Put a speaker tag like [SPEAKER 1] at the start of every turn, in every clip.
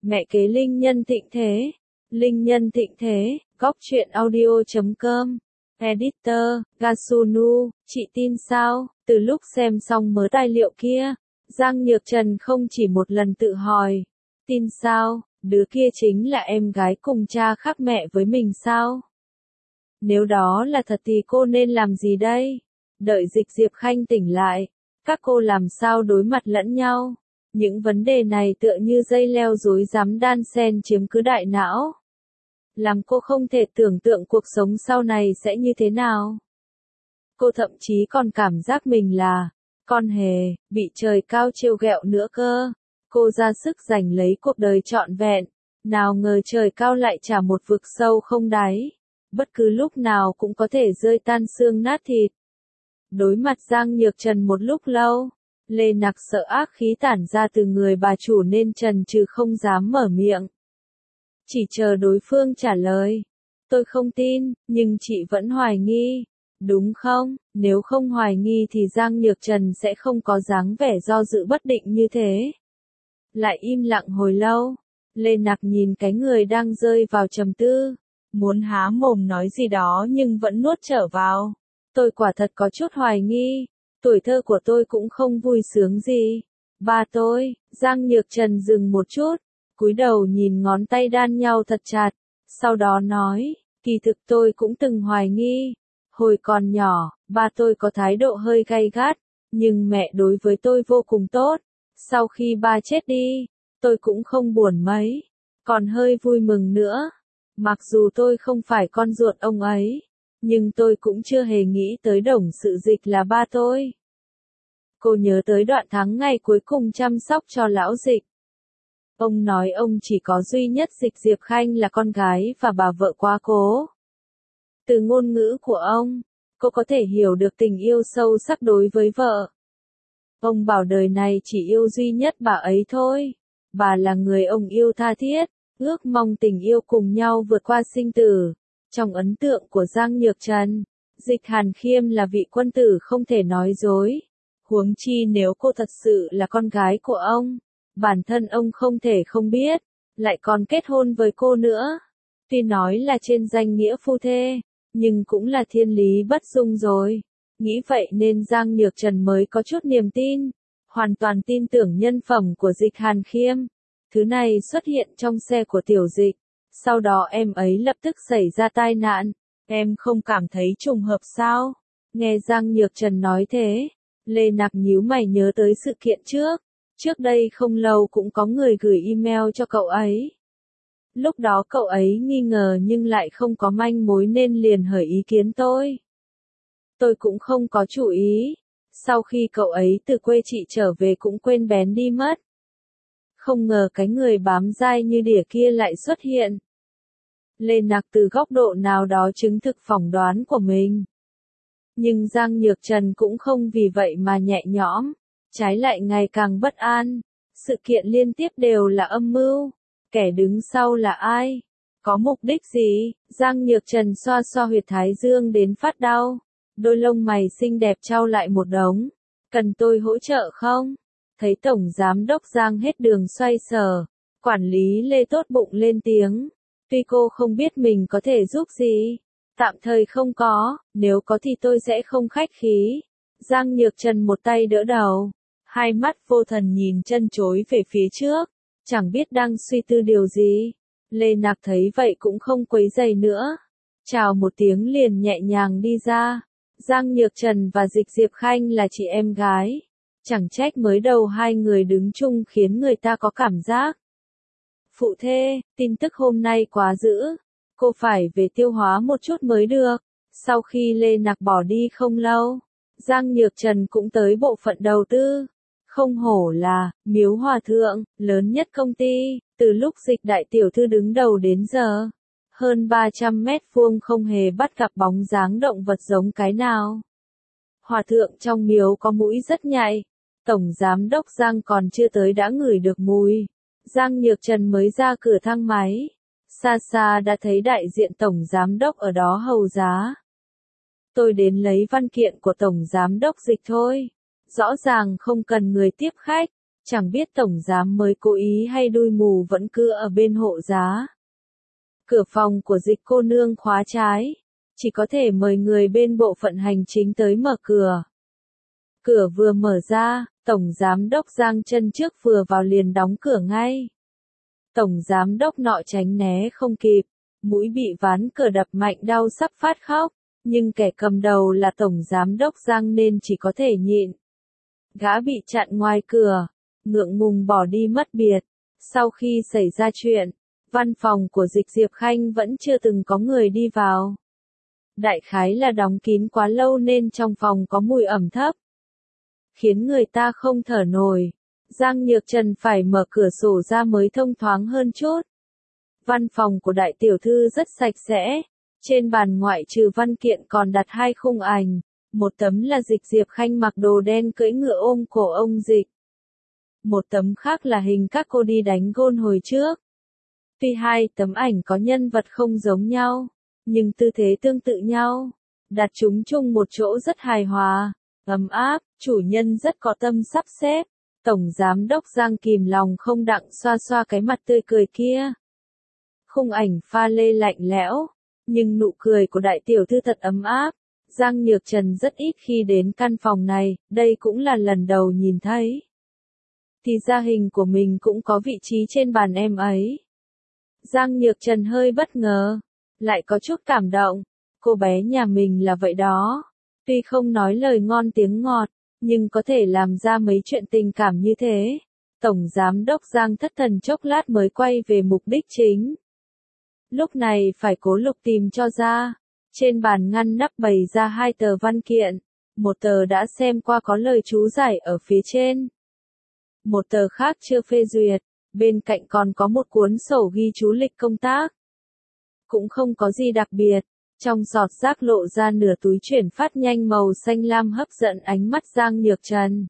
[SPEAKER 1] Mẹ kế linh nhân thịnh thế. Linh nhân thịnh thế, góc truyện audio.com. Editor, Gasunu, chị tin sao? Từ lúc xem xong mớ tài liệu kia, Giang Nhược Trần không chỉ một lần tự hỏi. Tin sao? Đứa kia chính là em gái cùng cha khác mẹ với mình sao? Nếu đó là thật thì cô nên làm gì đây? Đợi Dịch Diệp Khanh tỉnh lại, các cô làm sao đối mặt lẫn nhau? Những vấn đề này tựa như dây leo rối rắm đan xen chiếm cứ đại não. Làm cô không thể tưởng tượng cuộc sống sau này sẽ như thế nào. Cô thậm chí còn cảm giác mình là con hề, bị trời cao trêu ghẹo nữa cơ. Cô ra sức giành lấy cuộc đời trọn vẹn, nào ngờ trời cao lại trả một vực sâu không đáy. Bất cứ lúc nào cũng có thể rơi tan xương nát thịt. Đối mặt Giang Nhược Trần một lúc lâu, Lê Nặc sợ ác khí tản ra từ người bà chủ nên chần chừ không dám mở miệng. Chỉ chờ đối phương trả lời. Tôi không tin, nhưng chị vẫn hoài nghi. Đúng không? Nếu không hoài nghi thì Giang Nhược Trần sẽ không có dáng vẻ do dự bất định như thế. Lại im lặng hồi lâu. Lê Nặc nhìn cái người đang rơi vào trầm tư. Muốn há mồm nói gì đó nhưng vẫn nuốt trở vào. Tôi quả thật có chút hoài nghi. Tuổi thơ của tôi cũng không vui sướng gì. Ba tôi, Giang Nhược Trần dừng một chút, cúi đầu nhìn ngón tay đan nhau thật chặt. Sau đó nói, kỳ thực tôi cũng từng hoài nghi. Hồi còn nhỏ, ba tôi có thái độ hơi gay gắt, nhưng mẹ đối với tôi vô cùng tốt. Sau khi ba chết đi, tôi cũng không buồn mấy, còn hơi vui mừng nữa. Mặc dù tôi không phải con ruột ông ấy, nhưng tôi cũng chưa hề nghĩ tới Đồng Sự Dịch là ba tôi. Cô nhớ tới đoạn tháng ngày cuối cùng chăm sóc cho lão Dịch. Ông nói ông chỉ có duy nhất Dịch Diệp Khanh là con gái và bà vợ quá cố. Từ ngôn ngữ của ông, cô có thể hiểu được tình yêu sâu sắc đối với vợ. Ông bảo đời này chỉ yêu duy nhất bà ấy thôi. Bà là người ông yêu tha thiết, ước mong tình yêu cùng nhau vượt qua sinh tử. Trong ấn tượng của Giang Nhược Trần, Dịch Hàn Khiêm là vị quân tử không thể nói dối. Huống chi nếu cô thật sự là con gái của ông, bản thân ông không thể không biết, lại còn kết hôn với cô nữa. Tuy nói là trên danh nghĩa phu thê, nhưng cũng là thiên lý bất dung rồi. Nghĩ vậy nên Giang Nhược Trần mới có chút niềm tin, hoàn toàn tin tưởng nhân phẩm của Dịch Hàn Khiêm. Thứ này xuất hiện trong xe của Tiểu Dịch, sau đó em ấy lập tức xảy ra tai nạn. Em không cảm thấy trùng hợp sao? Nghe Giang Nhược Trần nói thế, Lê Nặc nhíu mày nhớ tới sự kiện trước. Trước đây không lâu cũng có người gửi email cho cậu ấy. Lúc đó cậu ấy nghi ngờ nhưng lại không có manh mối nên liền hỏi ý kiến tôi. Tôi cũng không có chủ ý. Sau khi cậu ấy từ quê chị trở về cũng quên bén đi mất. Không ngờ cái người bám dai như đỉa kia lại xuất hiện. Lê Nặc từ góc độ nào đó chứng thực phỏng đoán của mình. Nhưng Giang Nhược Trần cũng không vì vậy mà nhẹ nhõm, trái lại ngày càng bất an. Sự kiện liên tiếp đều là âm mưu. Kẻ đứng sau là ai? Có mục đích gì? Giang Nhược Trần xoa xoa huyệt thái dương đến phát đau. Đôi lông mày xinh đẹp trao lại một đống. Cần tôi hỗ trợ không? Thấy Tổng Giám đốc Giang hết đường xoay sở. Quản lý Lê tốt bụng lên tiếng. Tuy cô không biết mình có thể giúp gì. Tạm thời không có, nếu có thì tôi sẽ không khách khí. Giang Nhược Trần một tay đỡ đầu. Hai mắt vô thần nhìn chân chối về phía trước. Chẳng biết đang suy tư điều gì. Lê Nặc thấy vậy cũng không quấy rầy nữa. Chào một tiếng liền nhẹ nhàng đi ra. Giang Nhược Trần và Dịch Diệp Khanh là chị em gái. Chẳng trách mới đầu hai người đứng chung khiến người ta có cảm giác. Phụ thê, tin tức hôm nay quá dữ. Cô phải về tiêu hóa một chút mới được. Sau khi Lê Nặc bỏ đi không lâu, Giang Nhược Trần cũng tới bộ phận đầu tư. Không hổ là Miếu Hòa Thượng, lớn nhất công ty, từ lúc Dịch đại tiểu thư đứng đầu đến giờ. Hơn 300 mét vuông không hề bắt gặp bóng dáng động vật giống cái nào. Hòa thượng trong miếu có mũi rất nhạy. Tổng Giám đốc Giang còn chưa tới đã ngửi được mùi. Giang Nhược Trần mới ra cửa thang máy. Xa xa đã thấy đại diện Tổng Giám đốc ở đó hầu giá. Tôi đến lấy văn kiện của Tổng Giám đốc Dịch thôi. Rõ ràng không cần người tiếp khách. Chẳng biết tổng giám mới cố ý hay đuôi mù vẫn cứ ở bên hộ giá. Cửa phòng của Dịch cô nương khóa trái, chỉ có thể mời người bên bộ phận hành chính tới mở cửa. Cửa vừa mở ra, Tổng Giám đốc Giang chân trước vừa vào liền đóng cửa ngay. Tổng Giám đốc nọ tránh né không kịp, mũi bị ván cửa đập mạnh đau sắp phát khóc, nhưng kẻ cầm đầu là Tổng Giám đốc Giang nên chỉ có thể nhịn. Gã bị chặn ngoài cửa, ngượng ngùng bỏ đi mất biệt. Sau khi xảy ra chuyện, văn phòng của Dịch Diệp Khanh vẫn chưa từng có người đi vào. Đại khái là đóng kín quá lâu nên trong phòng có mùi ẩm thấp, khiến người ta không thở nổi. Giang Nhược Trần phải mở cửa sổ ra mới thông thoáng hơn chút. Văn phòng của đại tiểu thư rất sạch sẽ, trên bàn ngoại trừ văn kiện còn đặt 2 khung ảnh, một tấm là Dịch Diệp Khanh mặc đồ đen cưỡi ngựa ôm cổ ông Dịch. Một tấm khác là hình các cô đi đánh gôn hồi trước. Tuy 2 tấm ảnh có nhân vật không giống nhau, nhưng tư thế tương tự nhau, đặt chúng chung một chỗ rất hài hòa, ấm áp, chủ nhân rất có tâm sắp xếp. Tổng Giám đốc Giang kìm lòng không đặng xoa xoa cái mặt tươi cười kia. Khung ảnh pha lê lạnh lẽo, nhưng nụ cười của đại tiểu thư thật ấm áp. Giang Nhược Trần rất ít khi đến căn phòng này, đây cũng là lần đầu nhìn thấy. Thì ra hình của mình cũng có vị trí trên bàn em ấy. Giang Nhược Trần hơi bất ngờ, lại có chút cảm động. Cô bé nhà mình là vậy đó. Tuy không nói lời ngon tiếng ngọt, nhưng có thể làm ra mấy chuyện tình cảm như thế. Tổng Giám đốc Giang thất thần chốc lát mới quay về mục đích chính. Lúc này phải cố lục tìm cho ra. Trên bàn ngăn nắp bày ra 2 tờ văn kiện. Một tờ đã xem qua có lời chú giải ở phía trên. Một tờ khác chưa phê duyệt. Bên cạnh còn có một cuốn sổ ghi chú lịch công tác. Cũng không có gì đặc biệt. Trong giọt rác lộ ra nửa túi chuyển phát nhanh màu xanh lam hấp dẫn ánh mắt Giang Nhược Trần.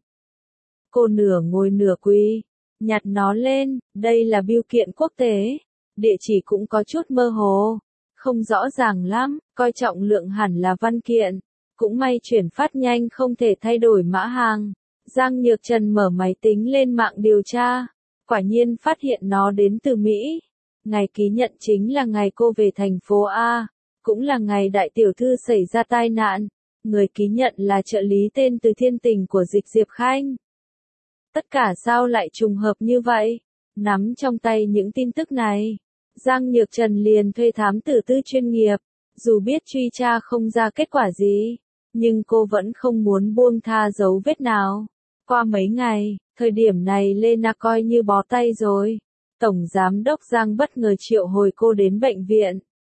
[SPEAKER 1] Cô nửa ngồi nửa quỳ, nhặt nó lên, đây là bưu kiện quốc tế. Địa chỉ cũng có chút mơ hồ, không rõ ràng lắm, coi trọng lượng hẳn là văn kiện. Cũng may chuyển phát nhanh không thể thay đổi mã hàng. Giang Nhược Trần mở máy tính lên mạng điều tra, quả nhiên phát hiện nó đến từ Mỹ. Ngày ký nhận chính là ngày cô về thành phố A. Cũng là ngày đại tiểu thư xảy ra tai nạn, người ký nhận là trợ lý tên Từ Thiên Tình của Dịch Diệp Khanh. Tất cả sao lại trùng hợp như vậy? Nắm trong tay những tin tức này, Giang Nhược Trần liền thuê thám tử tư chuyên nghiệp, dù biết truy tra không ra kết quả gì, nhưng cô vẫn không muốn buông tha dấu vết nào. Qua mấy ngày, thời điểm này Lena coi như bó tay rồi. Tổng Giám đốc Giang bất ngờ triệu hồi cô đến bệnh viện.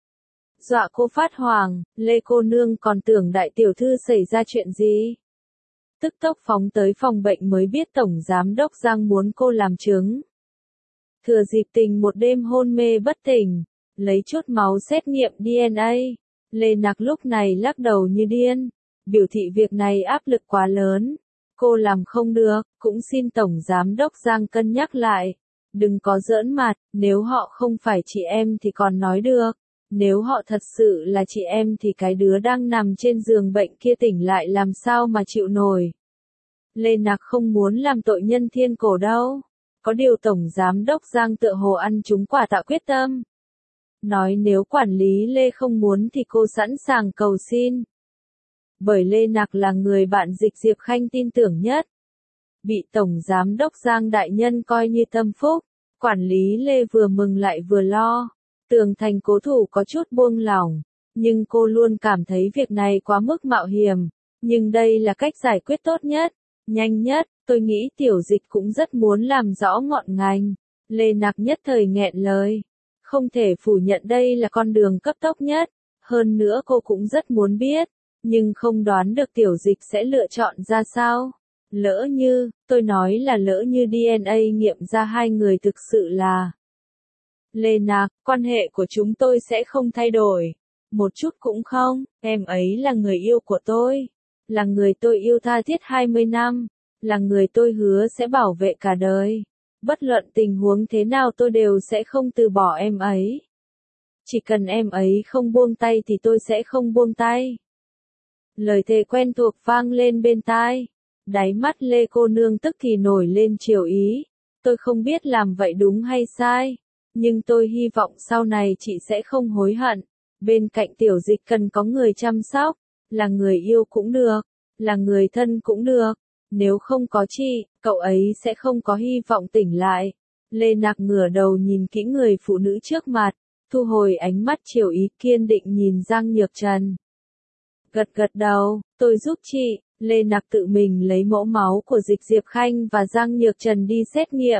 [SPEAKER 1] Dọa cô phát hoảng, Lê cô nương còn tưởng đại tiểu thư xảy ra chuyện gì. Tức tốc phóng tới phòng bệnh mới biết Tổng Giám đốc Giang muốn cô làm chứng. Thừa dịp tình một đêm hôn mê bất tỉnh, lấy chút máu xét nghiệm DNA. Lê Nặc lúc này lắc đầu như điên, biểu thị việc này áp lực quá lớn. Cô làm không được, cũng xin Tổng Giám đốc Giang cân nhắc lại. Đừng có giỡn mặt, nếu họ không phải chị em thì còn nói được. Nếu họ thật sự là chị em thì cái đứa đang nằm trên giường bệnh kia tỉnh lại làm sao mà chịu nổi. Lê Nặc không muốn làm tội nhân thiên cổ đâu. Có điều Tổng Giám đốc Giang tựa hồ ăn trúng quả tạo quyết tâm. Nói nếu quản lý Lê không muốn thì cô sẵn sàng cầu xin. Bởi Lê Nặc là người bạn Dịch Diệp Khanh tin tưởng nhất. Bị Tổng Giám đốc Giang đại nhân coi như tâm phúc, quản lý Lê vừa mừng lại vừa lo. Tường Thành cố thủ có chút buông lỏng, nhưng cô luôn cảm thấy việc này quá mức mạo hiểm. Nhưng đây là cách giải quyết tốt nhất, nhanh nhất, tôi nghĩ Tiểu Dịch cũng rất muốn làm rõ ngọn ngành. Lê Nặc nhất thời nghẹn lời. Không thể phủ nhận đây là con đường cấp tốc nhất, hơn nữa cô cũng rất muốn biết, nhưng không đoán được Tiểu Dịch sẽ lựa chọn ra sao. Lỡ như, tôi nói là lỡ như DNA nghiệm ra 2 người thực sự là Lê Nặc, quan hệ của chúng tôi sẽ không thay đổi. Một chút cũng không, em ấy là người yêu của tôi. Là người tôi yêu tha thiết 20 năm. Là người tôi hứa sẽ bảo vệ cả đời. Bất luận tình huống thế nào tôi đều sẽ không từ bỏ em ấy. Chỉ cần em ấy không buông tay thì tôi sẽ không buông tay. Lời thề quen thuộc vang lên bên tai. Đáy mắt Lê cô nương tức thì nổi lên chiều ý. Tôi không biết làm vậy đúng hay sai, nhưng tôi hy vọng sau này chị sẽ không hối hận. Bên cạnh tiểu dịch cần có người chăm sóc, là người yêu cũng được, là người thân cũng được. Nếu không có chị, cậu ấy sẽ không có hy vọng tỉnh lại. Lê Nạc ngửa đầu nhìn kỹ người phụ nữ trước mặt, thu hồi ánh mắt chiều ý, kiên định nhìn Giang Nhược Trần. Gật gật đầu, tôi giúp chị. Lê Nạc tự mình lấy mẫu máu của Dịch Diệp Khanh và Giang Nhược Trần đi xét nghiệm.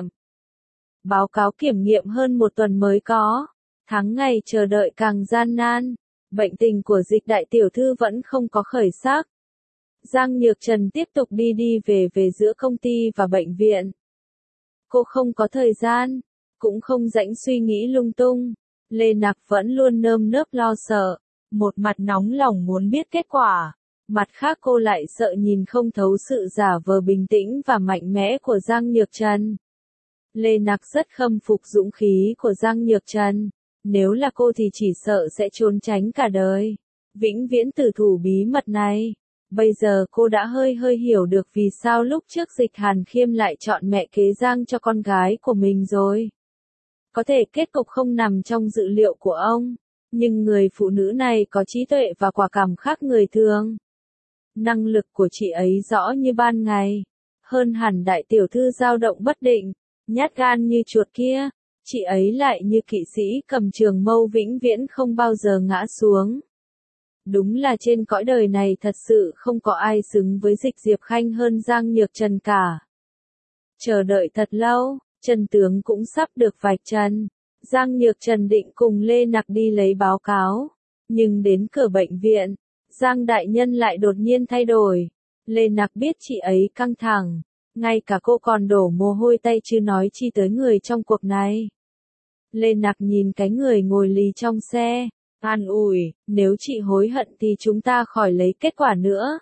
[SPEAKER 1] Báo cáo kiểm nghiệm hơn một tuần mới có. Tháng ngày chờ đợi càng gian nan. Bệnh tình của Dịch đại tiểu thư vẫn không có khởi sắc. Giang Nhược Trần tiếp tục đi đi về về giữa công ty và bệnh viện. Cô không có thời gian, cũng không rảnh suy nghĩ lung tung. Lê Nạc vẫn luôn nơm nớp lo sợ, một mặt nóng lòng muốn biết kết quả, mặt khác cô lại sợ nhìn không thấu sự giả vờ bình tĩnh và mạnh mẽ của Giang Nhược Trần. Lê Nạc rất khâm phục dũng khí của Giang Nhược Trần, nếu là cô thì chỉ sợ sẽ trốn tránh cả đời, vĩnh viễn tử thủ bí mật này. Bây giờ cô đã hơi hiểu được vì sao lúc trước Dịch Hàn Khiêm lại chọn mẹ kế Giang cho con gái của mình rồi. Có thể kết cục không nằm trong dự liệu của ông, nhưng người phụ nữ này có trí tuệ và quả cảm khác người thường. Năng lực của chị ấy rõ như ban ngày, hơn hẳn đại tiểu thư dao động bất định, nhát gan như chuột kia, chị ấy lại như kỵ sĩ cầm trường mâu vĩnh viễn không bao giờ ngã xuống. Đúng là trên cõi đời này thật sự không có ai xứng với Dịch Diệp Khanh hơn Giang Nhược Trần cả. Chờ đợi thật lâu, chân tướng cũng sắp được vạch trần. Giang Nhược Trần định cùng Lê Nạc đi lấy báo cáo, nhưng đến cửa bệnh viện, Giang đại nhân lại đột nhiên thay đổi. Lê Nạc biết chị ấy căng thẳng, ngay cả cô còn đổ mồ hôi tay chứ nói chi tới người trong cuộc này. Lê Nạc nhìn cái người ngồi lì trong xe, an ủi, nếu chị hối hận thì chúng ta khỏi lấy kết quả nữa.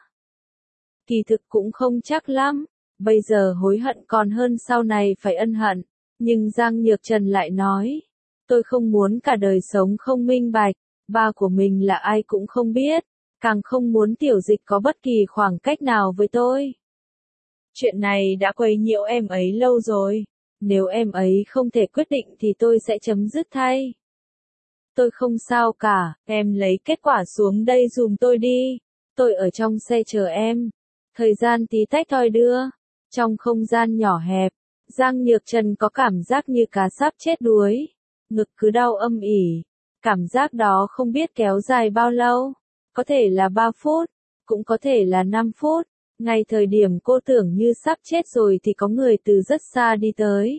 [SPEAKER 1] Kỳ thực cũng không chắc lắm, bây giờ hối hận còn hơn sau này phải ân hận, nhưng Giang Nhược Trần lại nói, tôi không muốn cả đời sống không minh bạch, ba của mình là ai cũng không biết, càng không muốn tiểu dịch có bất kỳ khoảng cách nào với tôi. Chuyện này đã quấy nhiễu em ấy lâu rồi, nếu em ấy không thể quyết định thì tôi sẽ chấm dứt thay. Tôi không sao cả, em lấy kết quả xuống đây dùm tôi đi, tôi ở trong xe chờ em. Thời gian tí tách thoi đưa, trong không gian nhỏ hẹp, Giang Nhược Trần có cảm giác như cá sắp chết đuối, ngực cứ đau âm ỉ, cảm giác đó không biết kéo dài bao lâu, có thể là 3 phút, cũng có thể là 5 phút, ngay thời điểm cô tưởng như sắp chết rồi thì có người từ rất xa đi tới.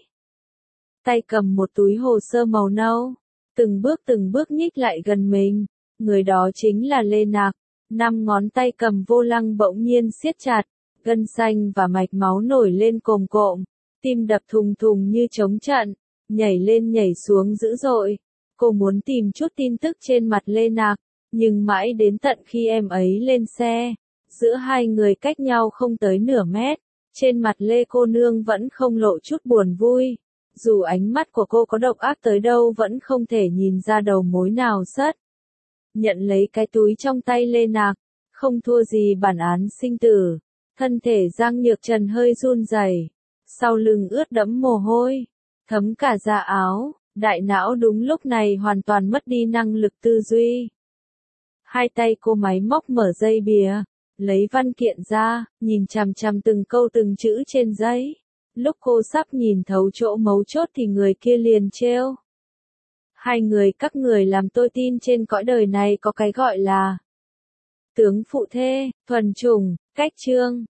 [SPEAKER 1] Tay cầm một túi hồ sơ màu nâu, từng bước nhích lại gần mình, người đó chính là Lê Nạc. 5 ngón tay cầm vô lăng bỗng nhiên siết chặt, gân xanh và mạch máu nổi lên cồm cộm, tim đập thùng thùng như trống trận, nhảy lên nhảy xuống dữ dội. Cô muốn tìm chút tin tức trên mặt Lê Nạc, nhưng mãi đến tận khi em ấy lên xe, giữa hai người cách nhau không tới nửa mét, trên mặt Lê cô nương vẫn không lộ chút buồn vui. Dù ánh mắt của cô có độc ác tới đâu vẫn không thể nhìn ra đầu mối nào sất. Nhận lấy cái túi trong tay Lê Nạc, không thua gì bản án sinh tử. Thân thể Giang Nhược Trần hơi run rẩy, sau lưng ướt đẫm mồ hôi, thấm cả da áo, đại não đúng lúc này hoàn toàn mất đi năng lực tư duy. Hai tay cô máy móc mở dây bìa, lấy văn kiện ra, nhìn chằm chằm từng câu từng chữ trên giấy. Lúc cô sắp nhìn thấu chỗ mấu chốt thì người kia liền trêu. Hai người các người làm tôi tin trên cõi đời này có cái gọi là tướng phụ thê, thuần chủng, cách chương.